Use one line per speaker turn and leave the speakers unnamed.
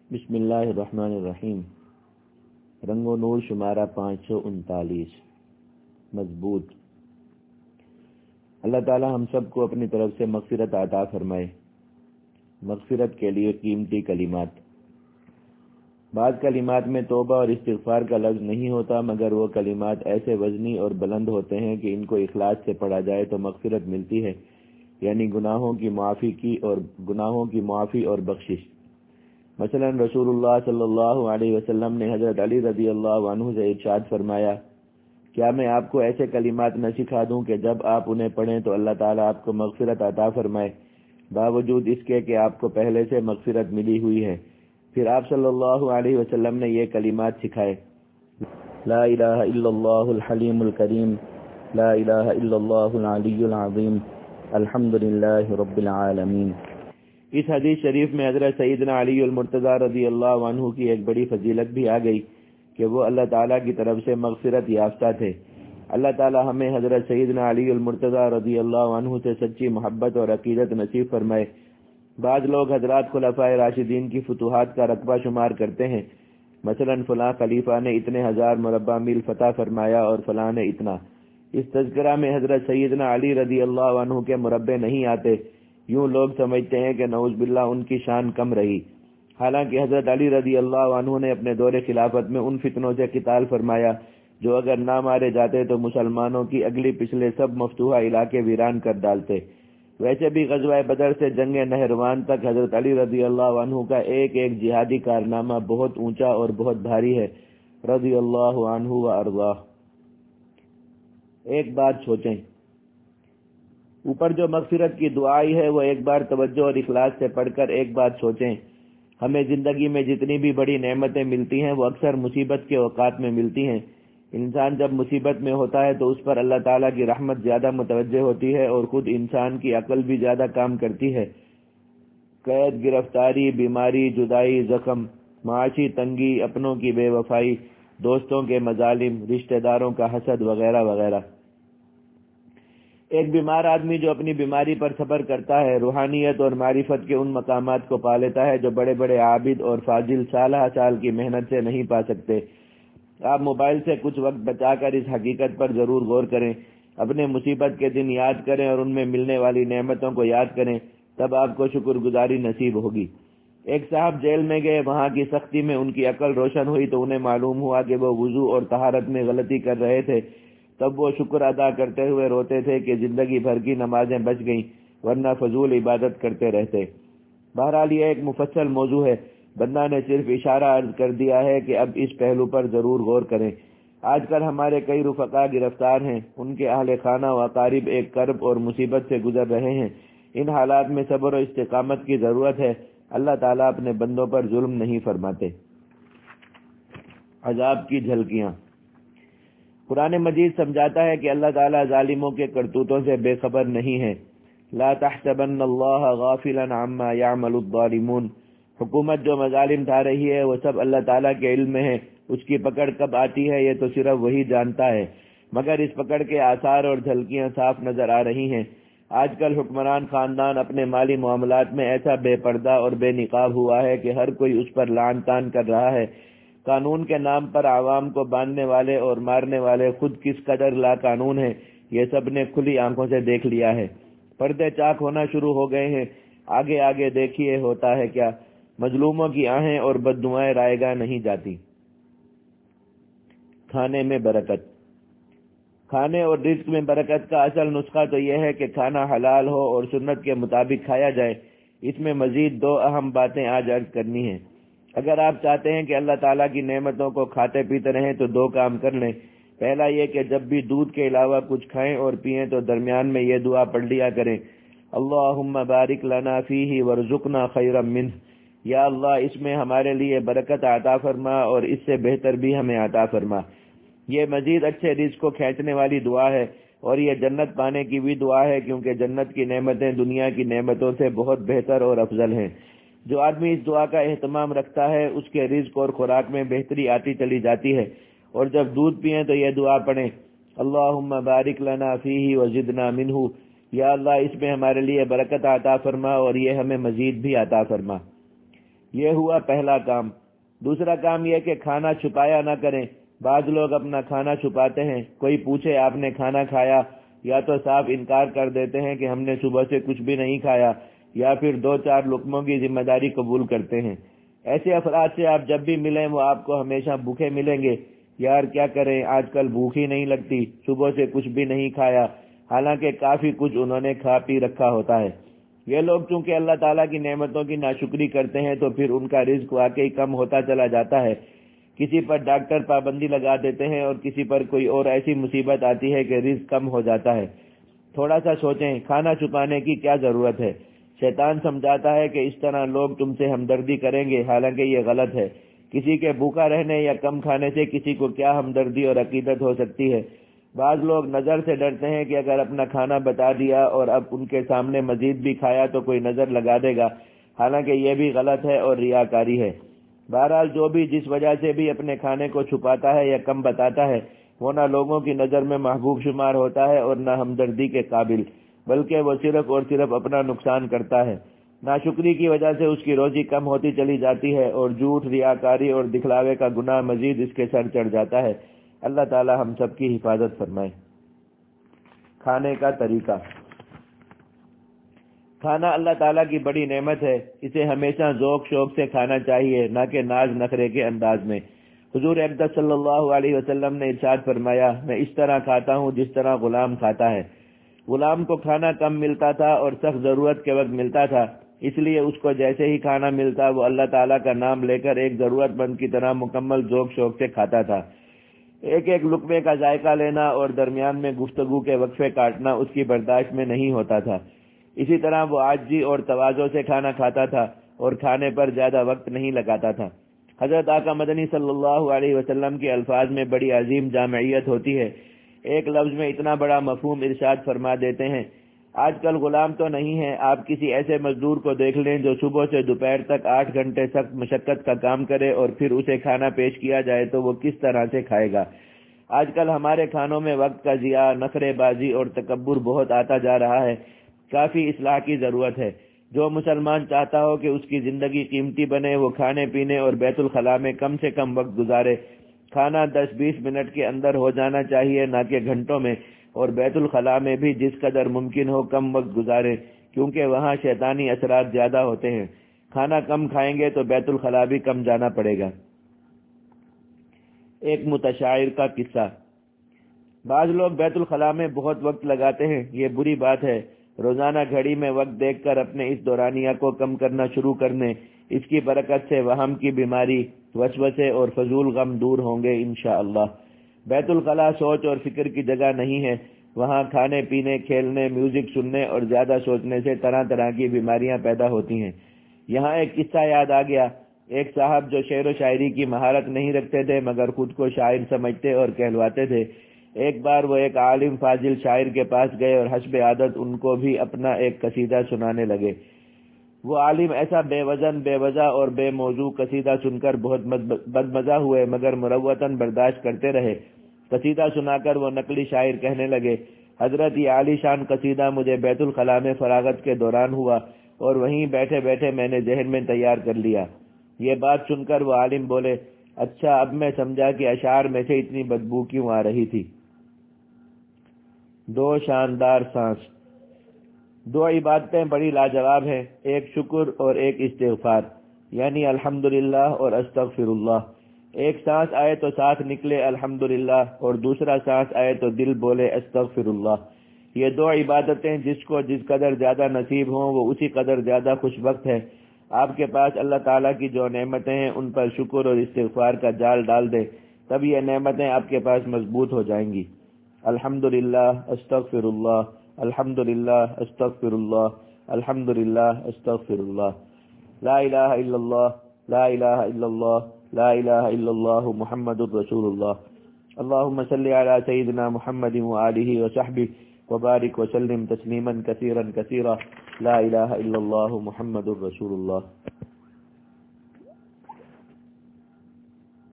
بسم اللہ الرحمن الرحیم۔ رنگ و نور شمارہ 539 مضبوط۔ اللہ تعالی ہم سب کو اپنی طرف سے مغفرت عطا فرمائے۔ مغفرت کے لیے قیمتی کلمات۔ بعض کلمات میں توبہ اور استغفار کا لفظ نہیں ہوتا، مگر وہ کلمات ایسے وزنی اور بلند ہوتے ہیں کہ ان کو اخلاص سے پڑھا جائے تو مغفرت ملتی ہے، یعنی گناہوں کی معافی اور بخشش۔ مثلا رسول اللہ صلی اللہ علیہ وسلم نے حضرت علی رضی اللہ عنہ سے ارشاد فرمایا، کیا میں آپ کو ایسے کلمات نہ سکھا دوں کہ جب آپ انہیں پڑھیں تو اللہ تعالیٰ آپ کو مغفرت عطا فرمائے، باوجود اس کے کہ آپ کو پہلے سے مغفرت ملی ہوئی ہے۔ پھر آپ صلی اللہ علیہ وسلم نے یہ کلمات سکھائے، لا الہ الا اللہ الحلیم الکریم، لا الہ الا اللہ العلی العظیم، الحمدللہ رب العالمین۔ اس حدیث شریف میں حضرت سیدنا علی المرتضی رضی اللہ عنہ کی ایک بڑی فضیلت بھی آ گئی کہ وہ اللہ تعالیٰ کی طرف سے مغفرت یافتہ تھے۔ اللہ تعالیٰ ہمیں حضرت سیدنا علی المرتضی رضی اللہ عنہ سے سچی محبت اور عقیدت نصیب فرمائے۔ بعض لوگ حضرات خلفائے راشدین کی فتوحات کا رتبہ شمار کرتے ہیں، مثلا فلاں خلیفہ نے اتنے ہزار مربع میل فتح فرمایا اور فلاں نے اتنا۔ اس تذکرہ میں حضرت سیدنا علی رضی اللہ عنہ کے مربع نہیں آتے، یوں لوگ سمجھتے ہیں کہ نعوذ باللہ ان کی شان کم رہی، حالانکہ حضرت علی رضی اللہ عنہ نے اپنے دور خلافت میں ان فتنوں سے قتال فرمایا جو اگر نہ مارے جاتے تو مسلمانوں کی اگلی پچھلے سب مفتوحہ علاقے ویران کر ڈالتے۔ ویسے بھی غزوہ بدر سے جنگ نہروان تک حضرت علی رضی اللہ عنہ کا ایک ایک جہادی کارنامہ بہت اونچا اور بہت بھاری ہے، رضی اللہ عنہ و ارضاہ۔ ایک بات سوچیں، اوپر جو مغفرت کی دعائی ہے وہ ایک بار توجہ اور اخلاص سے پڑھ کر ایک بات سوچیں، ہمیں زندگی میں جتنی بھی بڑی نعمتیں ملتی ہیں وہ اکثر مصیبت کے اوقات میں ملتی ہیں۔ انسان جب مصیبت میں ہوتا ہے تو اس پر اللہ تعالیٰ کی رحمت زیادہ متوجہ ہوتی ہے اور خود انسان کی عقل بھی زیادہ کام کرتی ہے۔ قید، گرفتاری، بیماری، جدائی، زخم، معاشی تنگی، اپنوں کی بے وفائی، دوستوں کے مظالم، رشتہ داروں کا حسد وغیرہ وغیرہ۔ ایک بیمار آدمی جو اپنی بیماری پر صبر کرتا ہے روحانیت اور معرفت کے ان مقامات کو پا لیتا ہے جو بڑے بڑے عابد اور فاضل سالہ سال کی محنت سے نہیں پا سکتے۔ آپ موبائل سے کچھ وقت بچا کر اس حقیقت پر ضرور غور کریں، اپنے مصیبت کے دن یاد کریں اور ان میں ملنے والی نعمتوں کو یاد کریں، تب آپ کو شکر گزاری نصیب ہوگی۔ ایک صاحب جیل میں گئے، وہاں کی سختی میں ان کی عقل روشن ہوئی تو انہیں معلوم ہوا کہ وہ وضو اور طہارت میں غلطی کر رہے تھے۔ تب وہ شکر ادا کرتے ہوئے روتے تھے کہ زندگی بھر کی نمازیں بچ گئیں، ورنہ فضول عبادت کرتے رہتے۔ بہرحال یہ ایک مفصل موضوع ہے، بندہ نے صرف اشارہ عرض کر دیا ہے کہ اب اس پہلو پر ضرور غور کریں۔ آج کل ہمارے کئی رفقا گرفتار ہیں، ان کے اہل خانہ و اقارب ایک کرب اور مصیبت سے گزر رہے ہیں۔ ان حالات میں صبر و استقامت کی ضرورت ہے، اللہ تعالیٰ اپنے بندوں پر ظلم نہیں فرماتے۔ عذاب کی جھلکیاں۔ قرآن مجید سمجھاتا ہے کہ اللہ تعالیٰ ظالموں کے کرتوتوں سے بے خبر نہیں ہے۔ لا تحسبن اللہ غافلا عما يعمل الظالمون۔ حکومت جو مظالم ڈھا رہی ہے وہ سب اللہ تعالیٰ کے علم میں ہے، اس کی پکڑ کب آتی ہے یہ تو صرف وہی جانتا ہے، مگر اس پکڑ کے آثار اور جھلکیاں صاف نظر آ رہی ہیں۔ آج کل حکمران خاندان اپنے مالی معاملات میں ایسا بے پردہ اور بے نقاب ہوا ہے کہ ہر کوئی اس پر لعن طعن کر رہا ہے۔ قانون کے نام پر عوام کو باندھنے والے اور مارنے والے خود کس قدر لا قانون ہیں، یہ سب نے کھلی آنکھوں سے دیکھ لیا ہے۔ پردے چاک ہونا شروع ہو گئے ہیں، آگے آگے دیکھیے ہوتا ہے کیا۔ مظلوموں کی آہیں اور بددعائیں رائیگاں نہیں جاتی۔ کھانے میں برکت۔ کھانے اور رزق میں برکت کا اصل نسخہ تو یہ ہے کہ کھانا حلال ہو اور سنت کے مطابق کھایا جائے۔ اس میں مزید دو اہم باتیں آج عرض کرنی ہیں۔ اگر آپ چاہتے ہیں کہ اللہ تعالیٰ کی نعمتوں کو کھاتے پیتے رہیں تو دو کام کر لیں۔ پہلا یہ کہ جب بھی دودھ کے علاوہ کچھ کھائیں اور پئیں تو درمیان میں یہ دعا پڑھ لیا کریں، اللہم بارک لنا فیہ ورزقنا خیرا منہ۔ یا اللہ اس میں ہمارے لیے برکت عطا فرما اور اس سے بہتر بھی ہمیں عطا فرما۔ یہ مزید اچھے رزق کو کھینچنے والی دعا ہے اور یہ جنت پانے کی بھی دعا ہے، کیونکہ جنت کی نعمتیں دنیا کی نعمتوں سے بہت بہتر اور افضل ہیں۔ جو آدمی اس دعا کا اہتمام رکھتا ہے اس کے رزق اور خوراک میں بہتری آتی چلی جاتی ہے۔ اور جب دودھ پئیں تو یہ دعا پڑھیں، اللہم بارک لنا فیہ وزدنا منہ۔ یا اللہ اس میں ہمارے لیے برکت عطا فرما اور یہ ہمیں مزید بھی عطا فرما۔ یہ ہوا پہلا کام۔ دوسرا کام یہ کہ کھانا چھپایا نہ کریں۔ بعض لوگ اپنا کھانا چھپاتے ہیں، کوئی پوچھے آپ نے کھانا کھایا، یا تو صاف انکار کر دیتے ہیں کہ ہم نے صبح سے کچھ بھی نہیں کھایا، یا پھر 2-4 لقموں کی ذمہ داری قبول کرتے ہیں۔ ایسے افراد سے آپ جب بھی ملیں وہ آپ کو ہمیشہ بھوکے ملیں گے۔ یار کیا کریں، آج کل بھوک ہی نہیں لگتی، صبح سے کچھ بھی نہیں کھایا، حالانکہ کافی کچھ انہوں نے کھا پی رکھا ہوتا ہے۔ یہ لوگ چونکہ اللہ تعالیٰ کی نعمتوں کی ناشکری کرتے ہیں تو پھر ان کا رزق واقعی کم ہوتا چلا جاتا ہے۔ کسی پر ڈاکٹر پابندی لگا دیتے ہیں اور کسی پر کوئی اور ایسی مصیبت آتی ہے کہ رزق کم ہو جاتا ہے۔ تھوڑا سا سوچیں، کھانا چھپانے کی کیا ضرورت ہے؟ شیطان سمجھاتا ہے کہ اس طرح لوگ تم سے ہمدردی کریں گے، حالانکہ یہ غلط ہے۔ کسی کے بھوکا رہنے یا کم کھانے سے کسی کو کیا ہمدردی اور عقیدت ہو سکتی ہے؟ بعض لوگ نظر سے ڈرتے ہیں کہ اگر اپنا کھانا بتا دیا اور اب ان کے سامنے مزید بھی کھایا تو کوئی نظر لگا دے گا، حالانکہ یہ بھی غلط ہے اور ریاکاری ہے۔ بہرحال جو بھی جس وجہ سے بھی اپنے کھانے کو چھپاتا ہے یا کم بتاتا ہے، وہ نہ لوگوں کی نظر میں محبوب شمار ہوتا ہے اور نہ ہمدردی کے قابل، بلکہ وہ صرف اور صرف اپنا نقصان کرتا ہے۔ ناشکری کی وجہ سے اس کی روزی کم ہوتی چلی جاتی ہے اور جھوٹ، ریاکاری اور دکھلاوے کا گناہ مزید اس کے سر چڑھ جاتا ہے۔ اللہ تعالی ہم سب کی حفاظت فرمائے۔ کھانے کا طریقہ۔ کھانا اللہ تعالیٰ کی بڑی نعمت ہے، اسے ہمیشہ ذوق شوق سے کھانا چاہیے، نہ کہ ناز نخرے کے انداز میں۔ حضور اقدس صلی اللہ علیہ وسلم نے ارشاد فرمایا، میں اس طرح کھاتا ہوں جس طرح غلام کھاتا ہے۔ غلام کو کھانا کم ملتا تھا اور سخت ضرورت کے وقت ملتا تھا، اس لیے اس کو جیسے ہی کھانا ملتا وہ اللہ تعالیٰ کا نام لے کر ایک ضرورت مند کی طرح مکمل ذوق شوق سے کھاتا تھا۔ ایک ایک لقمے کا ذائقہ لینا اور درمیان میں گفتگو کے وقفے کاٹنا اس کی برداشت میں نہیں ہوتا تھا۔ اسی طرح وہ عاجزی اور تواضع سے کھانا کھاتا تھا اور کھانے پر زیادہ وقت نہیں لگاتا تھا۔ حضرت آقا مدنی صلی اللہ علیہ وسلم کے الفاظ میں بڑی عظیم جامعیت ہوتی ہے، ایک لفظ میں اتنا بڑا مفہوم ارشاد فرما دیتے ہیں۔ آج کل غلام تو نہیں ہے، آپ کسی ایسے مزدور کو دیکھ لیں جو صبح سے دوپہر تک 8 گھنٹے سخت مشقت کا کام کرے اور پھر اسے کھانا پیش کیا جائے تو وہ کس طرح سے کھائے گا۔ آج کل ہمارے کھانوں میں وقت کا ضیاع، نخرے بازی اور تکبر بہت آتا جا رہا ہے، کافی اصلاح کی ضرورت ہے۔ جو مسلمان چاہتا ہو کہ اس کی زندگی قیمتی بنے، وہ کھانے پینے اور بیت الخلاء میں کم سے کم وقت گزارے۔ کھانا 10-20 منٹ کے اندر ہو جانا چاہیے، نہ کہ گھنٹوں میں، اور بیت الخلاء میں بھی جس قدر ممکن ہو کم وقت گزارے، کیونکہ وہاں شیطانی اثرات زیادہ ہوتے ہیں۔ کھانا کم کھائیں گے تو بیت الخلاء بھی کم جانا پڑے گا۔ ایک متشاعر کا قصہ۔ بعض لوگ بیت الخلاء میں بہت وقت لگاتے ہیں، یہ بری بات ہے۔ روزانہ گھڑی میں وقت دیکھ کر اپنے اس دورانیہ کو کم کرنا شروع کرنے، اس کی برکت سے وہم کی بیماری، وسوسے اور فضول غم دور ہوں گے انشاءاللہ۔ بیت الخلاء سوچ اور فکر کی جگہ نہیں ہے، وہاں کھانے پینے، کھیلنے، میوزک سننے اور زیادہ سوچنے سے طرح طرح کی بیماریاں پیدا ہوتی ہیں۔ یہاں ایک قصہ یاد آ گیا۔ ایک صاحب جو شعر و شاعری کی مہارت نہیں رکھتے تھے مگر خود کو شاعر سمجھتے اور کہلواتے تھے، ایک بار وہ ایک عالم فاضل شاعر کے پاس گئے اور حسب عادت ان کو بھی اپنا ایک قصیدہ سنانے لگے۔ وہ عالم ایسا بے وزن، بے وجہ اور بے موضوع قصیدہ سن کر بہت بدمزہ ہوئے مگر مروتاً برداشت کرتے رہے۔ قصیدہ سنا کر وہ نقلی شاعر کہنے لگے، حضرت یہ عالی شان قصیدہ مجھے بیت الخلاء میں فراغت کے دوران ہوا اور وہیں بیٹھے بیٹھے میں نے ذہن میں تیار کر لیا۔ یہ بات سن کر وہ عالم بولے، اچھا اب میں سمجھا کہ اشعار میں سے اتنی بدبو کیوں آ رہی تھی۔ 2 شاندار سانس۔ 2 عبادتیں بڑی لاجواب ہیں، ایک شکر اور ایک استغفار، یعنی الحمدللہ اور استغفراللہ۔ ایک سانس آئے تو ساتھ نکلے الحمدللہ اور دوسرا سانس آئے تو دل بولے استغفراللہ۔ یہ 2 عبادتیں جس کو جس قدر زیادہ نصیب ہوں وہ اسی قدر زیادہ خوش وقت ہے۔ آپ کے پاس اللہ تعالیٰ کی جو نعمتیں ہیں ان پر شکر اور استغفار کا جال ڈال دیں، تب یہ نعمتیں آپ کے پاس مضبوط ہو جائیں گی۔ الحمدللہ استغفراللہ، الحمدللہ استغفراللہ، الحمدللہ استغفراللہ، لا الہ الا اللہ، لا الہ الا اللہ، لا الہ الا اللہ محمد الرسول اللہ۔ اللہم صلی علی سیدنا محمد وآلہ وصحبہ وبارک وسلم تسلیما کثیرا کثیرا، لا الہ الا اللہ محمد الرسول اللہ۔